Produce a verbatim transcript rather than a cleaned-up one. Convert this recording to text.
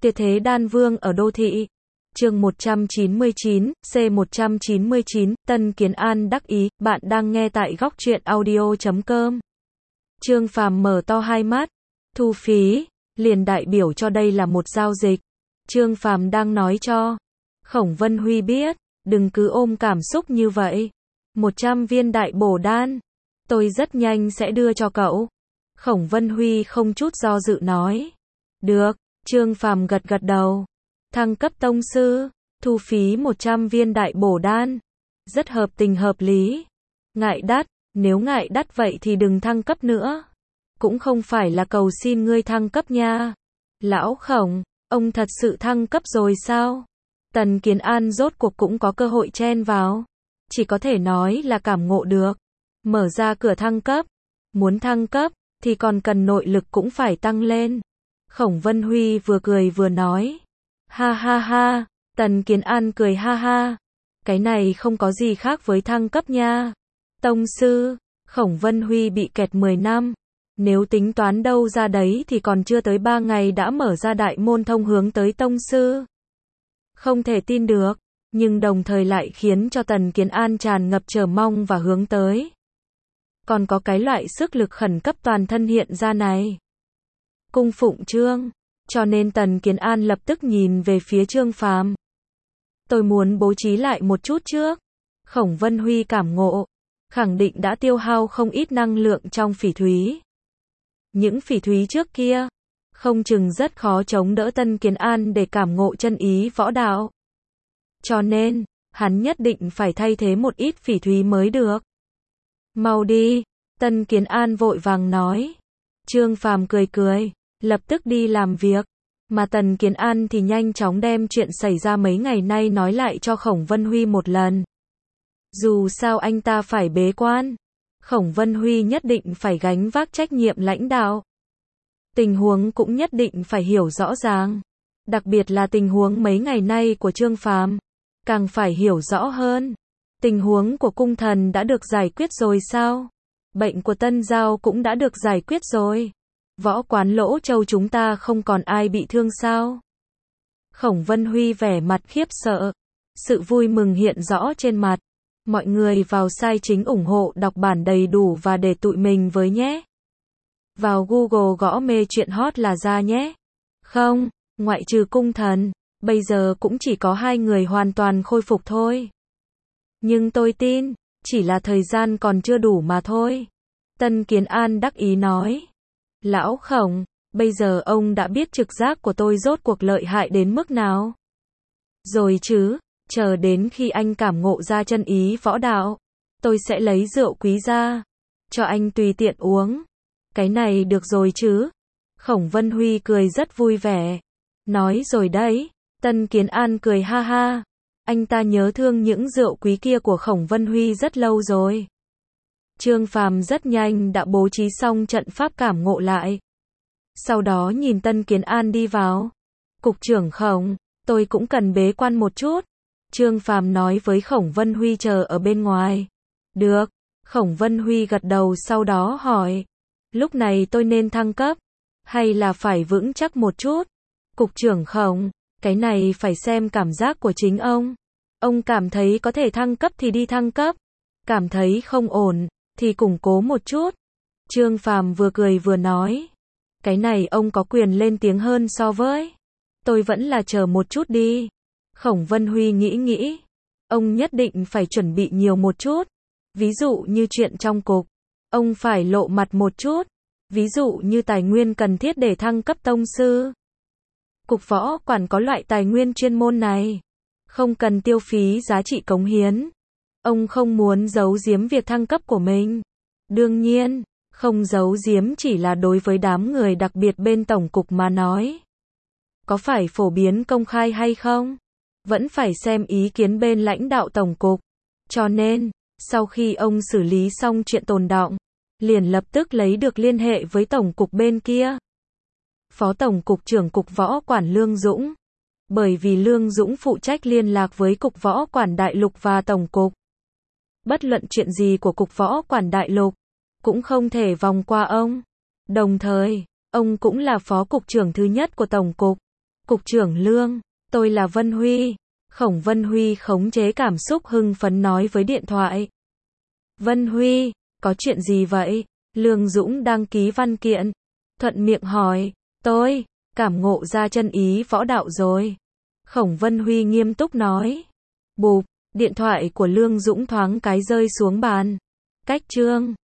Tuyệt thế đan vương ở đô thị. Chương một trăm chín mươi chín, C một trăm chín mươi chín, Tân Kiến An đắc ý, bạn đang nghe tại góc truyện audio chấm com. Trương Phàm mở to hai mắt, thu phí, liền đại biểu cho đây là một giao dịch. Trương Phàm đang nói cho Khổng Vân Huy biết, đừng cứ ôm cảm xúc như vậy. một trăm viên đại bổ đan, tôi rất nhanh sẽ đưa cho cậu. Khổng Vân Huy không chút do dự nói. Được, Trương Phàm gật gật đầu. Thăng cấp tông sư, thu phí một trăm viên đại bổ đan. Rất hợp tình hợp lý. Ngại đắt, nếu ngại đắt vậy thì đừng thăng cấp nữa. Cũng không phải là cầu xin ngươi thăng cấp nha. Lão Khổng, ông thật sự thăng cấp rồi sao? Tần Kiến An rốt cuộc cũng có cơ hội chen vào. Chỉ có thể nói là cảm ngộ được. Mở ra cửa thăng cấp. Muốn thăng cấp, thì còn cần nội lực cũng phải tăng lên. Khổng Vân Huy vừa cười vừa nói. Ha ha ha, Tần Kiến An cười ha ha. Cái này không có gì khác với thăng cấp nha. Tông sư, Khổng Vân Huy bị kẹt mười năm. Nếu tính toán đâu ra đấy thì còn chưa tới ba ngày đã mở ra đại môn thông hướng tới tông sư. Không thể tin được, nhưng đồng thời lại khiến cho Tần Kiến An tràn ngập chờ mong và hướng tới. Còn có cái loại sức lực khẩn cấp toàn thân hiện ra này. Cung phụng Trương, cho nên Tần Kiến An lập tức nhìn về phía Trương Phàm. Tôi muốn bố trí lại một chút trước. Khổng Vân Huy cảm ngộ, khẳng định đã tiêu hao không ít năng lượng trong phỉ thúy. Những phỉ thúy trước kia, không chừng rất khó chống đỡ Tân Kiến An để cảm ngộ chân ý võ đạo. Cho nên, hắn nhất định phải thay thế một ít phỉ thúy mới được. Mau đi, Tân Kiến An vội vàng nói. Trương Phàm cười cười, lập tức đi làm việc. Mà Tần Kiến An thì nhanh chóng đem chuyện xảy ra mấy ngày nay nói lại cho Khổng Vân Huy một lần. Dù sao anh ta phải bế quan, Khổng Vân Huy nhất định phải gánh vác trách nhiệm lãnh đạo. Tình huống cũng nhất định phải hiểu rõ ràng. Đặc biệt là tình huống mấy ngày nay của Trương Phàm, càng phải hiểu rõ hơn. Tình huống của cung thần đã được giải quyết rồi sao? Bệnh của Tân Giao cũng đã được giải quyết rồi. Võ quán Lỗ Châu chúng ta không còn ai bị thương sao? Khổng Vân Huy vẻ mặt khiếp sợ. Sự vui mừng hiện rõ trên mặt. Mọi người vào sai chính ủng hộ đọc bản đầy đủ và để tụi mình với nhé. Vào Google gõ mê chuyện hot là ra nhé. Không, ngoại trừ cung thần, bây giờ cũng chỉ có hai người hoàn toàn khôi phục thôi. Nhưng tôi tin, chỉ là thời gian còn chưa đủ mà thôi. Tân Kiến An đắc ý nói. Lão Khổng, bây giờ ông đã biết trực giác của tôi rốt cuộc lợi hại đến mức nào. Rồi chứ, chờ đến khi anh cảm ngộ ra chân ý võ đạo, tôi sẽ lấy rượu quý ra, cho anh tùy tiện uống. Cái này được rồi chứ? Khổng Vân Huy cười rất vui vẻ. Nói rồi đấy, Tân Kiến An cười ha ha. Anh ta nhớ thương những rượu quý kia của Khổng Vân Huy rất lâu rồi. Trương Phàm rất nhanh đã bố trí xong trận pháp cảm ngộ lại. Sau đó nhìn Tân Kiến An đi vào. Cục trưởng Khổng, tôi cũng cần bế quan một chút. Trương Phàm nói với Khổng Vân Huy chờ ở bên ngoài. Được, Khổng Vân Huy gật đầu sau đó hỏi. Lúc này tôi nên thăng cấp, hay là phải vững chắc một chút? Cục trưởng Khổng, cái này phải xem cảm giác của chính ông. Ông cảm thấy có thể thăng cấp thì đi thăng cấp. Cảm thấy không ổn, thì củng cố một chút. Trương Phàm vừa cười vừa nói. Cái này ông có quyền lên tiếng hơn so với. Tôi vẫn là chờ một chút đi. Khổng Vân Huy nghĩ nghĩ. Ông nhất định phải chuẩn bị nhiều một chút. Ví dụ như chuyện trong cục. Ông phải lộ mặt một chút. Ví dụ như tài nguyên cần thiết để thăng cấp tông sư. Cục võ quản có loại tài nguyên chuyên môn này. Không cần tiêu phí giá trị cống hiến. Ông không muốn giấu giếm việc thăng cấp của mình. Đương nhiên, không giấu giếm chỉ là đối với đám người đặc biệt bên tổng cục mà nói. Có phải phổ biến công khai hay không? Vẫn phải xem ý kiến bên lãnh đạo tổng cục. Cho nên, sau khi ông xử lý xong chuyện tồn đọng, liền lập tức lấy được liên hệ với tổng cục bên kia. Phó tổng cục trưởng cục võ quản Lương Dũng. Bởi vì Lương Dũng phụ trách liên lạc với cục võ quản đại lục và tổng cục. Bất luận chuyện gì của cục võ quản đại lục, cũng không thể vòng qua ông. Đồng thời, ông cũng là phó cục trưởng thứ nhất của tổng cục. Cục trưởng Lương, tôi là Vân Huy. Khổng Vân Huy khống chế cảm xúc hưng phấn nói với điện thoại. Vân Huy, có chuyện gì vậy? Lương Dũng đăng ký văn kiện. Thuận miệng hỏi, tôi, cảm ngộ ra chân ý võ đạo rồi. Khổng Vân Huy nghiêm túc nói. Bụp, điện thoại của Lương Dũng thoáng cái rơi xuống bàn. Cách chương